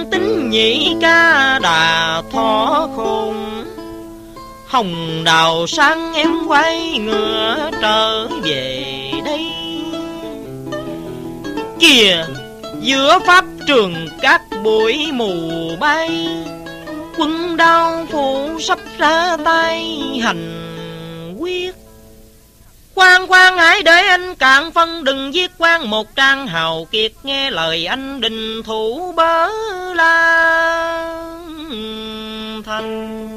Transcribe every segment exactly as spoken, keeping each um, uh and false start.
tính nhị ca đà thọ khôn. Hồng đào sáng em quay ngựa trở về đây. Kìa giữa pháp trường các bụi mù bay, quân đao phủ sắp ra tay hành quyết. Khoan khoan hãy để anh cạn phân, đừng giết quan một trang hào kiệt. Nghe lời anh đình thủ bớ la thành.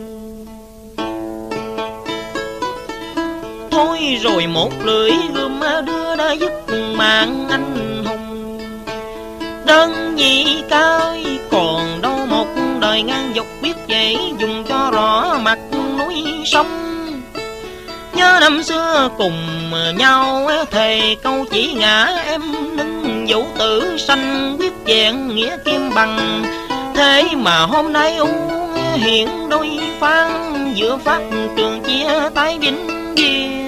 Thôi rồi một lưỡi gươm đưa đã dứt mạng anh hùng. Đơn nhị ca ơi, còn đâu một đời ngang dọc biết vậy, dùng cho rõ mặt núi sông. Nhớ năm xưa cùng nhau thề câu chỉ ngã, em nâng vũ tử sanh quyết vẹn nghĩa kim bằng. Thế mà hôm nay u hiện đôi phan, giữa pháp trường chia tay vĩnh viễn.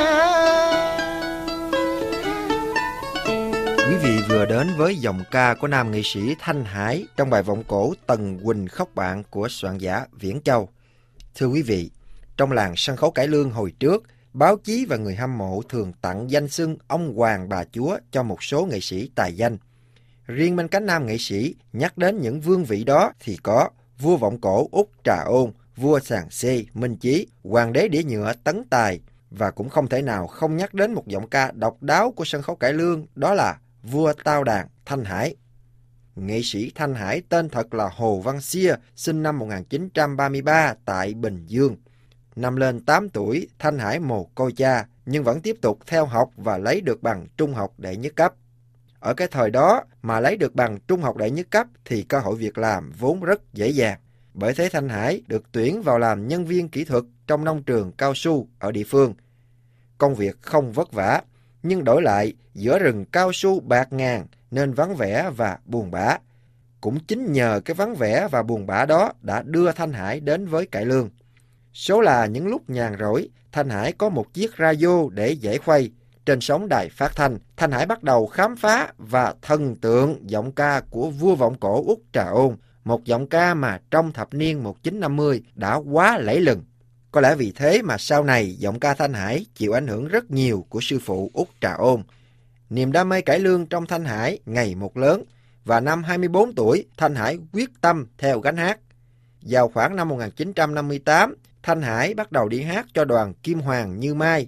Quý vị vừa đến với giọng ca của nam nghệ sĩ Thanh Hải trong bài vọng cổ Tần Quỳnh Khóc Bạn của soạn giả Viễn Châu. Thưa quý vị, trong làng sân khấu cải lương hồi trước, báo chí và người hâm mộ thường tặng danh xưng ông hoàng bà chúa cho một số nghệ sĩ tài danh. Riêng bên cánh nam nghệ sĩ, nhắc đến những vương vị đó thì có vua vọng cổ Út Trà Ôn, vua sàn xê Minh Chí, hoàng đế đĩa nhựa Tấn Tài, và cũng không thể nào không nhắc đến một giọng ca độc đáo của sân khấu cải lương, đó là vua tao đàn Thanh Hải. Nghệ sĩ Thanh Hải tên thật là Hồ Văn Xia, sinh năm một nghìn chín trăm ba mươi ba tại Bình Dương. Năm lên tám tuổi, Thanh Hải mồ côi cha, nhưng vẫn tiếp tục theo học và lấy được bằng trung học đệ nhất cấp. Ở cái thời đó mà lấy được bằng trung học đệ nhất cấp thì cơ hội việc làm vốn rất dễ dàng. Bởi thế Thanh Hải được tuyển vào làm nhân viên kỹ thuật trong nông trường cao su ở địa phương. Công việc không vất vả, nhưng đổi lại giữa rừng cao su bạt ngàn nên vắng vẻ và buồn bã. Cũng chính nhờ cái vắng vẻ và buồn bã đó đã đưa Thanh Hải đến với cải lương. Số là những lúc nhàn rỗi, Thanh Hải có một chiếc radio để dễ khuây. Trên sóng đài phát thanh, Thanh Hải bắt đầu khám phá và thần tượng giọng ca của vua vọng cổ Út Trà Ôn, một giọng ca mà trong thập niên một nghìn chín trăm năm mươi đã quá lẫy lừng. Có lẽ vì thế mà sau này giọng ca Thanh Hải chịu ảnh hưởng rất nhiều của sư phụ Út Trà Ôn. Niềm đam mê cải lương trong Thanh Hải ngày một lớn, và năm hai mươi bốn tuổi, Thanh Hải quyết tâm theo gánh hát. Vào khoảng năm một nghìn chín trăm năm mươi tám, Thanh Hải bắt đầu đi hát cho đoàn Kim Hoàng Như Mai.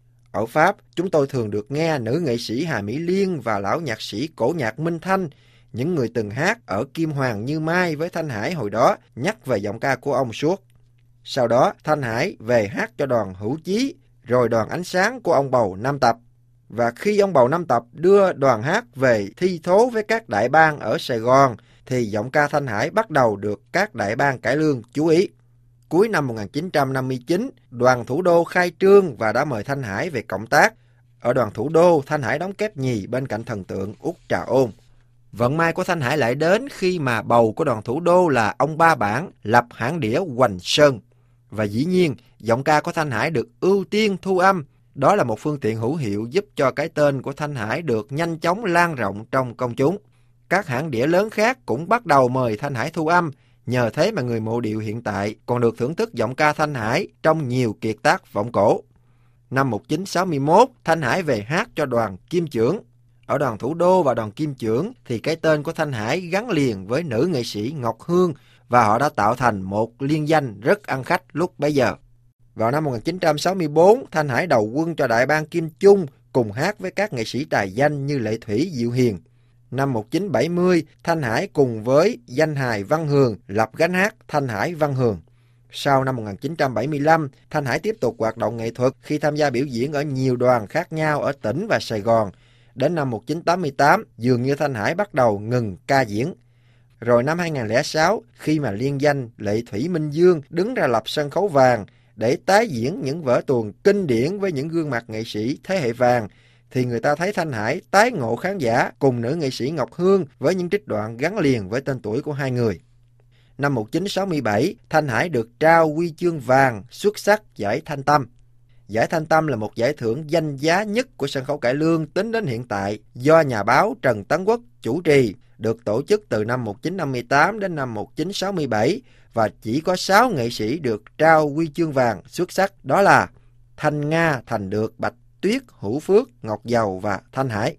Ở Pháp, chúng tôi thường được nghe nữ nghệ sĩ Hà Mỹ Liên và lão nhạc sĩ cổ nhạc Minh Thanh, những người từng hát ở Kim Hoàng Như Mai với Thanh Hải hồi đó, nhắc về giọng ca của ông suốt. Sau đó, Thanh Hải về hát cho đoàn Hữu Chí, rồi đoàn Ánh Sáng của ông Bầu Năm Tập. Và khi ông Bầu Năm Tập đưa đoàn hát về thi thố với các đại bang ở Sài Gòn, thì giọng ca Thanh Hải bắt đầu được các đại bang cải lương chú ý. Cuối năm một nghìn chín trăm năm mươi chín, đoàn Thủ Đô khai trương và đã mời Thanh Hải về cộng tác. Ở đoàn Thủ Đô, Thanh Hải đóng kép nhì bên cạnh thần tượng Út Trà Ôn. Vận may của Thanh Hải lại đến khi mà bầu của đoàn Thủ Đô là ông Ba Bản lập hãng đĩa Hoành Sơn. Và dĩ nhiên, giọng ca của Thanh Hải được ưu tiên thu âm. Đó là một phương tiện hữu hiệu giúp cho cái tên của Thanh Hải được nhanh chóng lan rộng trong công chúng. Các hãng đĩa lớn khác cũng bắt đầu mời Thanh Hải thu âm. Nhờ thế mà người mộ điệu hiện tại còn được thưởng thức giọng ca Thanh Hải trong nhiều kiệt tác vọng cổ. Năm một nghìn chín trăm sáu mươi mốt, Thanh Hải về hát cho đoàn Kim Chưởng. Ở đoàn Thủ Đô và đoàn Kim Chưởng thì cái tên của Thanh Hải gắn liền với nữ nghệ sĩ Ngọc Hương và họ đã tạo thành một liên danh rất ăn khách lúc bấy giờ. Vào năm một nghìn chín trăm sáu mươi tư, Thanh Hải đầu quân cho đại bang Kim Chung cùng hát với các nghệ sĩ tài danh như Lệ Thủy, Diệu Hiền. Năm một nghìn chín trăm bảy mươi, Thanh Hải cùng với danh hài Văn Hường lập gánh hát Thanh Hải Văn Hường. Sau năm một nghìn chín trăm bảy mươi lăm, Thanh Hải tiếp tục hoạt động nghệ thuật khi tham gia biểu diễn ở nhiều đoàn khác nhau ở tỉnh và Sài Gòn. Đến năm một nghìn chín trăm tám mươi tám, dường như Thanh Hải bắt đầu ngừng ca diễn. Rồi năm hai nghìn không trăm lẻ sáu, khi mà liên danh Lệ Thủy Minh Dương đứng ra lập sân khấu vàng để tái diễn những vở tuồng kinh điển với những gương mặt nghệ sĩ thế hệ vàng, thì người ta thấy Thanh Hải tái ngộ khán giả cùng nữ nghệ sĩ Ngọc Hương với những trích đoạn gắn liền với tên tuổi của hai người. Năm một nghìn chín trăm sáu mươi bảy, Thanh Hải được trao huy chương vàng xuất sắc giải Thanh Tâm. Giải Thanh Tâm là một giải thưởng danh giá nhất của sân khấu cải lương tính đến hiện tại, do nhà báo Trần Tấn Quốc chủ trì, được tổ chức từ năm một nghìn chín trăm năm mươi tám đến năm một nghìn chín trăm sáu mươi bảy và chỉ có sáu nghệ sĩ được trao huy chương vàng xuất sắc, đó là Thanh Nga, Thành Được, Bạch Tuyết, Hữu Phước, Ngọc Dầu và Thanh Hải.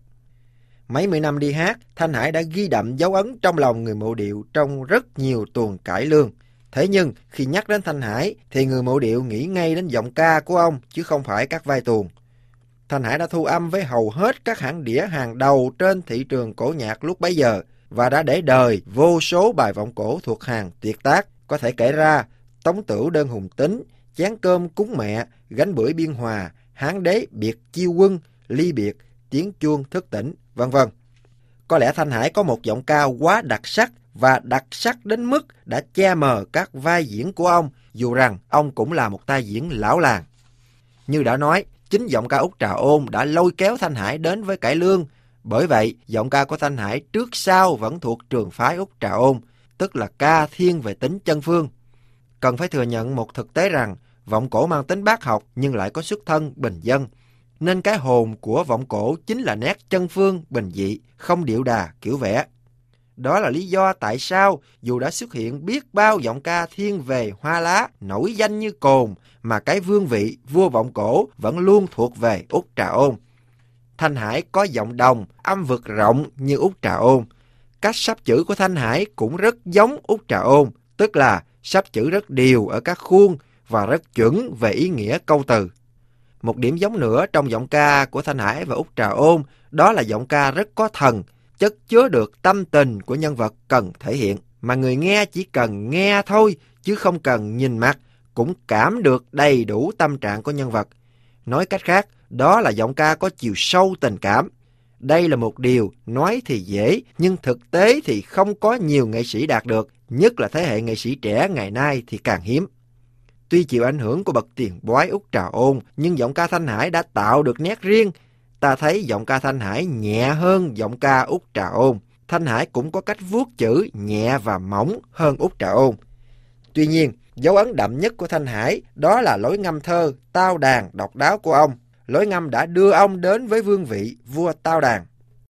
Mấy mươi năm đi hát, Thanh Hải đã ghi đậm dấu ấn trong lòng người mộ điệu trong rất nhiều tuồng cải lương. Thế nhưng khi nhắc đến Thanh Hải thì người mộ điệu nghĩ ngay đến giọng ca của ông chứ không phải các vai tuồng. Thanh Hải đã thu âm với hầu hết các hãng đĩa hàng đầu trên thị trường cổ nhạc lúc bấy giờ và đã để đời vô số bài vọng cổ thuộc hàng tuyệt tác. Có thể kể ra Tống Tửu Đơn Hùng Tính, Chén Cơm Cúng Mẹ, Gánh Bưởi Biên Hòa, Hán Đế Biệt Chiêu Quân, Ly Biệt, Tiếng Chuông Thức Tỉnh, vân vân. Có lẽ Thanh Hải có một giọng ca quá đặc sắc và đặc sắc đến mức đã che mờ các vai diễn của ông, dù rằng ông cũng là một tay diễn lão làng. Như đã nói, chính giọng ca Út Trà Ôn đã lôi kéo Thanh Hải đến với cải lương. Bởi vậy, giọng ca của Thanh Hải trước sau vẫn thuộc trường phái Út Trà Ôn, tức là ca thiên về tính chân phương. Cần phải thừa nhận một thực tế rằng vọng cổ mang tính bác học nhưng lại có xuất thân bình dân, nên cái hồn của vọng cổ chính là nét chân phương bình dị, không điệu đà kiểu vẽ. Đó là lý do tại sao dù đã xuất hiện biết bao giọng ca thiên về hoa lá nổi danh như cồn, mà cái vương vị vua vọng cổ vẫn luôn thuộc về Út Trà Ôn. Thanh Hải có giọng đồng, âm vực rộng như Út Trà Ôn. Cách sắp chữ của Thanh Hải cũng rất giống Út Trà Ôn, tức là sắp chữ rất đều ở các khuôn và rất chuẩn về ý nghĩa câu từ. Một điểm giống nữa trong giọng ca của Thanh Hải và Út Trà Ôn, đó là giọng ca rất có thần, chất chứa được tâm tình của nhân vật cần thể hiện, mà người nghe chỉ cần nghe thôi chứ không cần nhìn mặt, cũng cảm được đầy đủ tâm trạng của nhân vật. Nói cách khác, đó là giọng ca có chiều sâu tình cảm. Đây là một điều nói thì dễ, nhưng thực tế thì không có nhiều nghệ sĩ đạt được, nhất là thế hệ nghệ sĩ trẻ ngày nay thì càng hiếm. Tuy chịu ảnh hưởng của bậc tiền bói Út Trà Ôn, nhưng giọng ca Thanh Hải đã tạo được nét riêng. Ta thấy giọng ca Thanh Hải nhẹ hơn giọng ca Út Trà Ôn. Thanh Hải cũng có cách vuốt chữ nhẹ và mỏng hơn Út Trà Ôn. Tuy nhiên, dấu ấn đậm nhất của Thanh Hải đó là lối ngâm thơ, tao đàn độc đáo của ông. Lối ngâm đã đưa ông đến với vương vị vua tao đàn.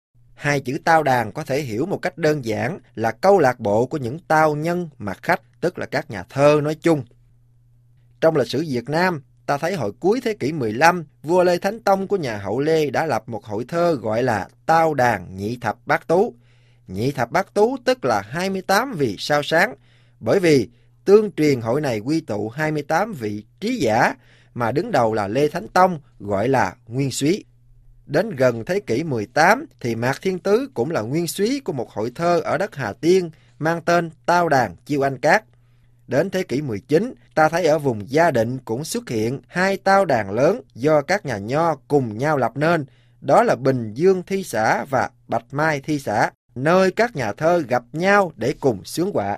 Hai chữ tao đàn có thể hiểu một cách đơn giản là câu lạc bộ của những tao nhân mặc khách, tức là các nhà thơ nói chung. Trong lịch sử Việt Nam, ta thấy hồi cuối thế kỷ mười lăm, vua Lê Thánh Tông của nhà Hậu Lê đã lập một hội thơ gọi là Tao đàn nhị thập bát tú. Nhị thập bát tú tức là hai mươi tám vị sao sáng, bởi vì tương truyền hội này quy tụ hai mươi tám vị trí giả, mà đứng đầu là Lê Thánh Tông, gọi là nguyên soái. Đến gần thế kỷ mười tám thì Mạc Thiên Tứ cũng là nguyên soái của một hội thơ ở đất Hà Tiên mang tên Tao đàn Chiêu Anh Cát. Đến thế kỷ mười chín, ta thấy ở vùng Gia Định cũng xuất hiện hai tao đàn lớn do các nhà nho cùng nhau lập nên, đó là Bình Dương Thi Xã và Bạch Mai Thi Xã, nơi các nhà thơ gặp nhau để cùng xướng họa.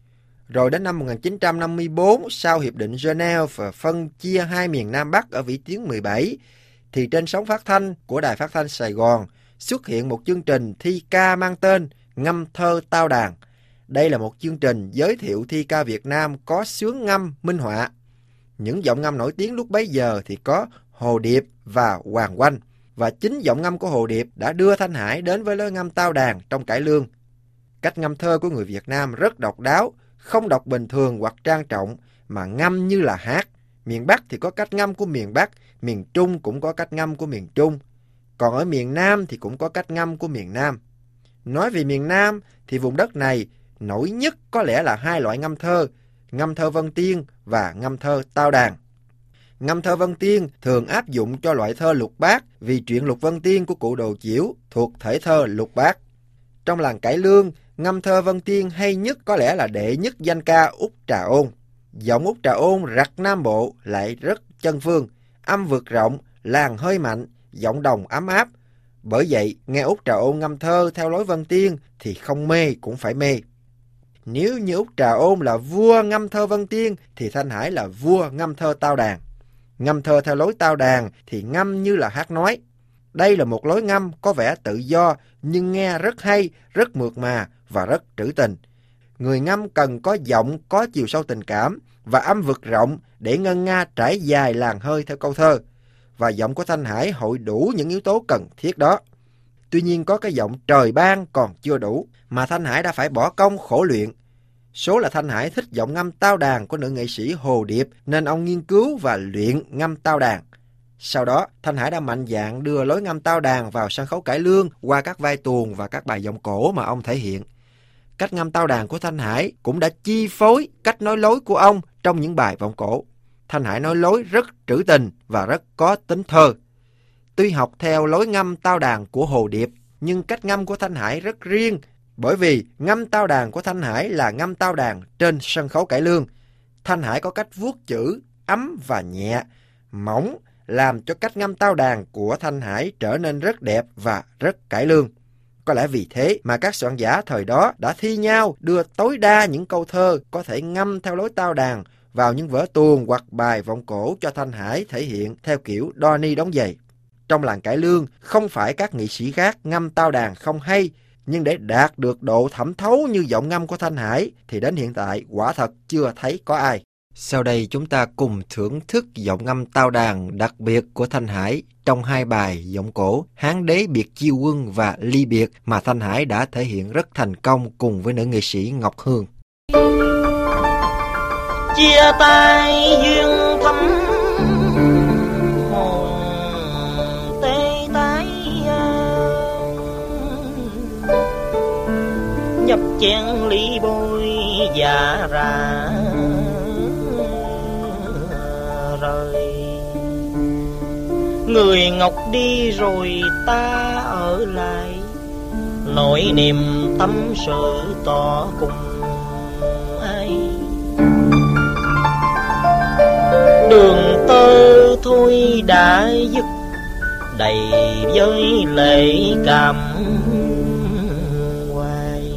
Rồi đến năm một nghìn chín trăm năm mươi tư, sau Hiệp định Geneva và phân chia hai miền Nam Bắc ở vĩ tuyến mười bảy, thì trên sóng phát thanh của Đài Phát thanh Sài Gòn xuất hiện một chương trình thi ca mang tên Ngâm thơ tao đàn. Đây là một chương trình giới thiệu thi ca Việt Nam có xướng ngâm minh họa. Những giọng ngâm nổi tiếng lúc bấy giờ thì có Hồ Điệp và Hoàng Oanh, và chính giọng ngâm của Hồ Điệp đã đưa Thanh Hải đến với lối ngâm tao đàn trong cải lương. Cách ngâm thơ của người Việt Nam rất độc đáo, không đọc bình thường hoặc trang trọng, mà ngâm như là hát. Miền Bắc thì có cách ngâm của miền Bắc, miền Trung cũng có cách ngâm của miền Trung. Còn ở miền Nam thì cũng có cách ngâm của miền Nam. Nói về miền Nam thì vùng đất này nổi nhất có lẽ là hai loại ngâm thơ, ngâm thơ Vân Tiên và ngâm thơ tao đàn. Ngâm thơ Vân Tiên thường áp dụng cho loại thơ lục bát vì truyện Lục Vân Tiên của cụ Đồ Chiểu thuộc thể thơ lục bát. Trong làng cải lương, ngâm thơ Vân Tiên hay nhất có lẽ là đệ nhất danh ca Út Trà Ôn. Giọng Út Trà Ôn rặt Nam Bộ lại rất chân phương, âm vực rộng, làn hơi mạnh, giọng đồng ấm áp. Bởi vậy, nghe Út Trà Ôn ngâm thơ theo lối Vân Tiên thì không mê cũng phải mê. Nếu như Út Trà Ôn là vua ngâm thơ Vân Tiên thì Thanh Hải là vua ngâm thơ tao đàn. Ngâm thơ theo lối tao đàn thì ngâm như là hát nói. Đây là một lối ngâm có vẻ tự do nhưng nghe rất hay, rất mượt mà và rất trữ tình. Người ngâm cần có giọng có chiều sâu tình cảm và âm vực rộng để ngân nga trải dài làn hơi theo câu thơ. Và giọng của Thanh Hải hội đủ những yếu tố cần thiết đó. Tuy nhiên có cái giọng trời ban còn chưa đủ, mà Thanh Hải đã phải bỏ công khổ luyện. Số là Thanh Hải thích giọng ngâm tao đàn của nữ nghệ sĩ Hồ Điệp, nên ông nghiên cứu và luyện ngâm tao đàn. Sau đó, Thanh Hải đã mạnh dạn đưa lối ngâm tao đàn vào sân khấu cải lương qua các vai tuồng và các bài giọng cổ mà ông thể hiện. Cách ngâm tao đàn của Thanh Hải cũng đã chi phối cách nói lối của ông trong những bài vọng cổ. Thanh Hải nói lối rất trữ tình và rất có tính thơ. Tuy học theo lối ngâm tao đàn của Hồ Điệp, nhưng cách ngâm của Thanh Hải rất riêng, bởi vì ngâm tao đàn của Thanh Hải là ngâm tao đàn trên sân khấu cải lương. Thanh Hải có cách vuốt chữ ấm và nhẹ, mỏng, làm cho cách ngâm tao đàn của Thanh Hải trở nên rất đẹp và rất cải lương. Có lẽ vì thế mà các soạn giả thời đó đã thi nhau đưa tối đa những câu thơ có thể ngâm theo lối tao đàn vào những vở tuồng hoặc bài vọng cổ cho Thanh Hải thể hiện theo kiểu đo ni đóng giày. Trong làng cải lương, không phải các nghệ sĩ khác ngâm tao đàn không hay, nhưng để đạt được độ thẩm thấu như giọng ngâm của Thanh Hải thì đến hiện tại quả thật chưa thấy có ai. Sau đây chúng ta cùng thưởng thức giọng ngâm tao đàn đặc biệt của Thanh Hải trong hai bài giọng cổ Hán Đế Biệt Chiêu Quân và Ly Biệt mà Thanh Hải đã thể hiện rất thành công cùng với nữ nghệ sĩ Ngọc Hương. Chia tay duyên thắm hồn tê tái, nhập chén ly bôi dạ ra rời. Người Ngọc đi rồi ta ở lại, nỗi niềm tâm sự tỏ cùng ai. Đường tơ thôi đã dứt, đầy với lệ cảm hoài.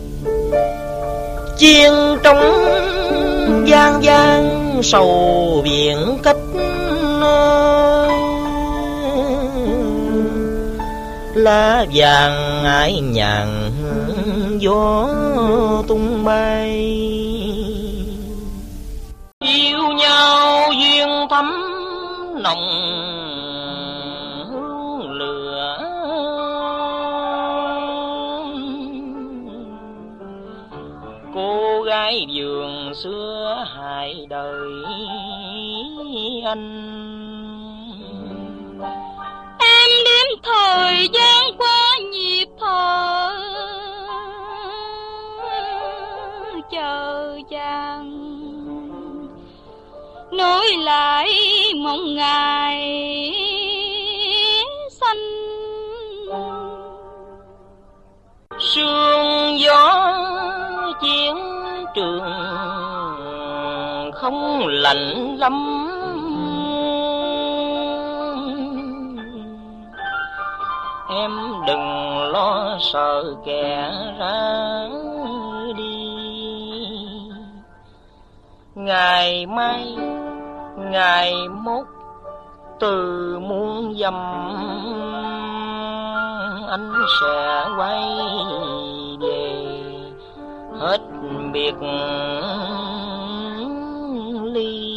Chiên trong gian gian sầu biển cách nơi, lá vàng ái nhàn gió tung bay. Yêu nhau duyên thắm nồng hương lửa, cô gái vườn xưa hai đời anh. Em đếm thời gian qua nhịp thở, chờ chàng nối lại mong ngày xanh. Sương gió chiến trường không lạnh lắm, em đừng lo sợ kẻ ra đi. Ngày mai ngày mốt từ muôn dặm, anh sẽ quay về hết biệt ly.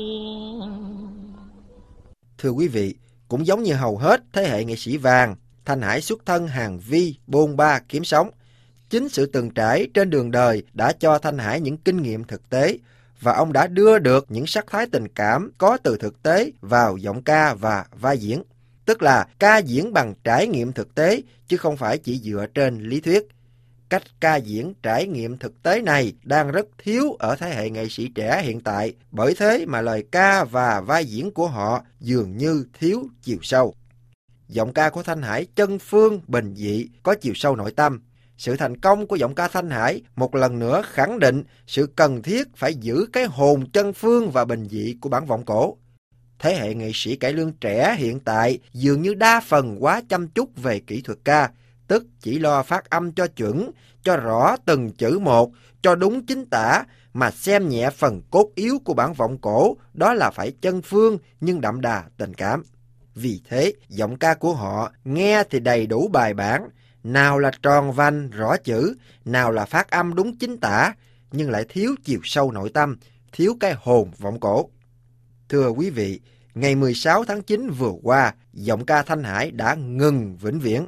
Thưa quý vị, cũng giống như hầu hết thế hệ nghệ sĩ vàng, Thanh Hải xuất thân hàng vi, bôn ba kiếm sống. Chính sự từng trải trên đường đời đã cho Thanh Hải những kinh nghiệm thực tế, và ông đã đưa được những sắc thái tình cảm có từ thực tế vào giọng ca và vai diễn. Tức là ca diễn bằng trải nghiệm thực tế, chứ không phải chỉ dựa trên lý thuyết. Cách ca diễn trải nghiệm thực tế này đang rất thiếu ở thế hệ nghệ sĩ trẻ hiện tại, bởi thế mà lời ca và vai diễn của họ dường như thiếu chiều sâu. Giọng ca của Thanh Hải chân phương, bình dị, có chiều sâu nội tâm. Sự thành công của giọng ca Thanh Hải một lần nữa khẳng định sự cần thiết phải giữ cái hồn chân phương và bình dị của bản vọng cổ. Thế hệ nghệ sĩ cải lương trẻ hiện tại dường như đa phần quá chăm chút về kỹ thuật ca, tức chỉ lo phát âm cho chuẩn, cho rõ từng chữ một, cho đúng chính tả, mà xem nhẹ phần cốt yếu của bản vọng cổ, đó là phải chân phương nhưng đậm đà tình cảm. Vì thế, giọng ca của họ nghe thì đầy đủ bài bản, nào là tròn vành, rõ chữ, nào là phát âm đúng chính tả, nhưng lại thiếu chiều sâu nội tâm, thiếu cái hồn vọng cổ. Thưa quý vị, ngày mười sáu tháng chín vừa qua, giọng ca Thanh Hải đã ngừng vĩnh viễn.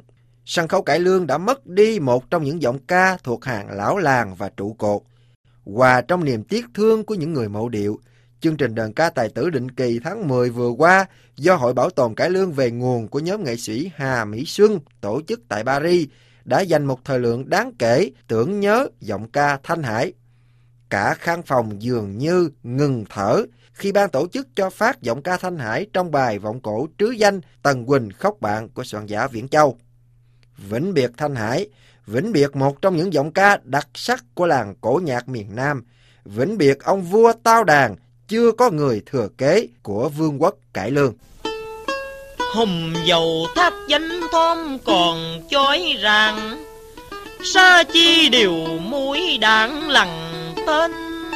sân khấu cải lương đã mất đi một trong những giọng ca thuộc hàng lão làng và trụ cột. Hòa trong niềm tiếc thương của những người mộ điệu, chương trình đờn ca tài tử định kỳ tháng mười vừa qua do Hội Bảo tồn Cải lương về nguồn của nhóm nghệ sĩ Hà Mỹ Xuân tổ chức tại Paris đã dành một thời lượng đáng kể tưởng nhớ giọng ca Thanh Hải. Cả khán phòng dường như ngừng thở khi ban tổ chức cho phát giọng ca Thanh Hải trong bài vọng cổ trứ danh Tần Quỳnh khóc bạn của soạn giả Viễn Châu. Vĩnh biệt Thanh Hải, vĩnh biệt một trong những giọng ca đặc sắc của làng cổ nhạc miền Nam, vĩnh biệt ông vua tao đàn chưa có người thừa kế của vương quốc cải lương. Hùng dầu tháp danh thom còn chói ràng, sa chi điều mũi đạn lằn tên.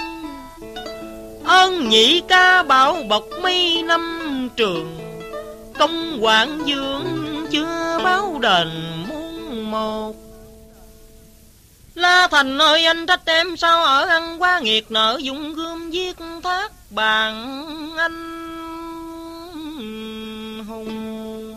Ơn nhị ca bảo bọc mấy năm trường, công hoàng dương chưa báo đền muôn một. La Thành ơi anh trách em sao ở ăn quá nghiệt, nợ dùng gươm giết thác bạn anh hùng.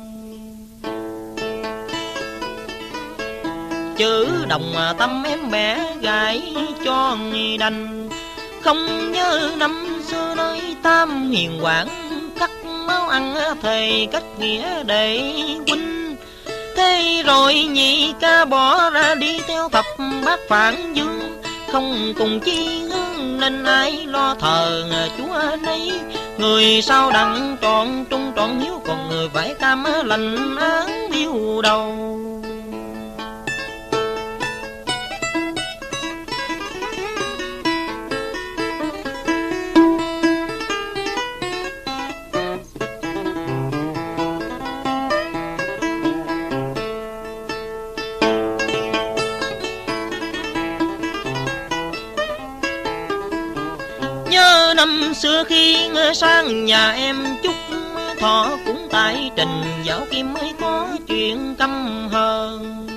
Chữ đồng tâm em bẻ gãi cho nghi đành, không nhớ năm xưa nơi tam hiền quảng, cắt máu ăn thầy cách nghĩa để huynh. Thế rồi nhị ca bỏ ra đi theo thập bát phản dương, không cùng chi hướng nên ai lo thờ chúa nấy. Người sao đặng trọn trung trọn hiếu, còn người phải cam lành án biêu đầu. Năm xưa khi sang nhà em chúc thọ, cũng tại trình dạo kim mới có chuyện căm hờn.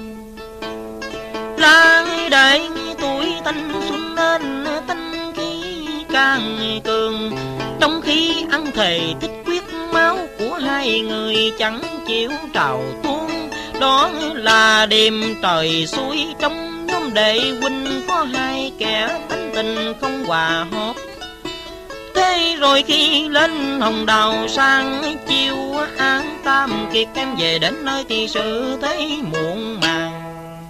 Là đại tuổi thanh xuân nên thanh khí càng cường, trong khi ăn thề thích quyết máu của hai người chẳng chịu trào tuôn. Đó là đêm trời xuôi, trong nhóm đệ huynh có hai kẻ tánh tình không hòa hợp. Thế rồi khi lên hồng đào sang chiều án tam kiệt, em về đến nơi thì sự thấy muộn màng.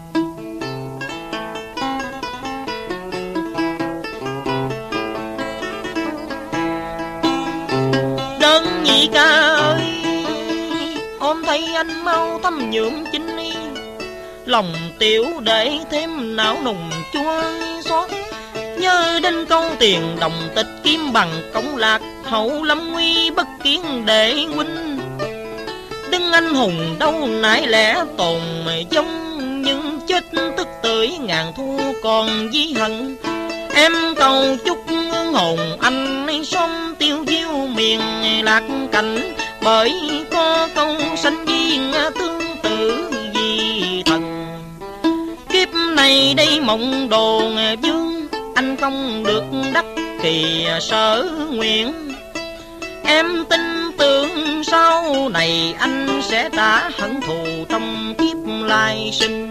Đơn nhị ca ơi, ôm thấy anh mau thăm nhuộm chính y, lòng tiểu để thêm não nùng chua xót. Nhớ đến câu tiền đồng tịch kim bằng công lạc, hậu lâm nguy bất kiến đệ huynh. Đứng anh hùng đâu nại lẽ tồn giống, nhưng chết tức tưởi ngàn thu còn dí hận. Em cầu chúc hồn anh sớm tiêu diêu miền lạc cảnh, bởi có câu sanh duyên tương tự vì thần. Kiếp này đây mộng đồ vương, anh không được đắc kỳ sở nguyện. Em tin tưởng sau này anh sẽ trả hận thù trong kiếp lai sinh.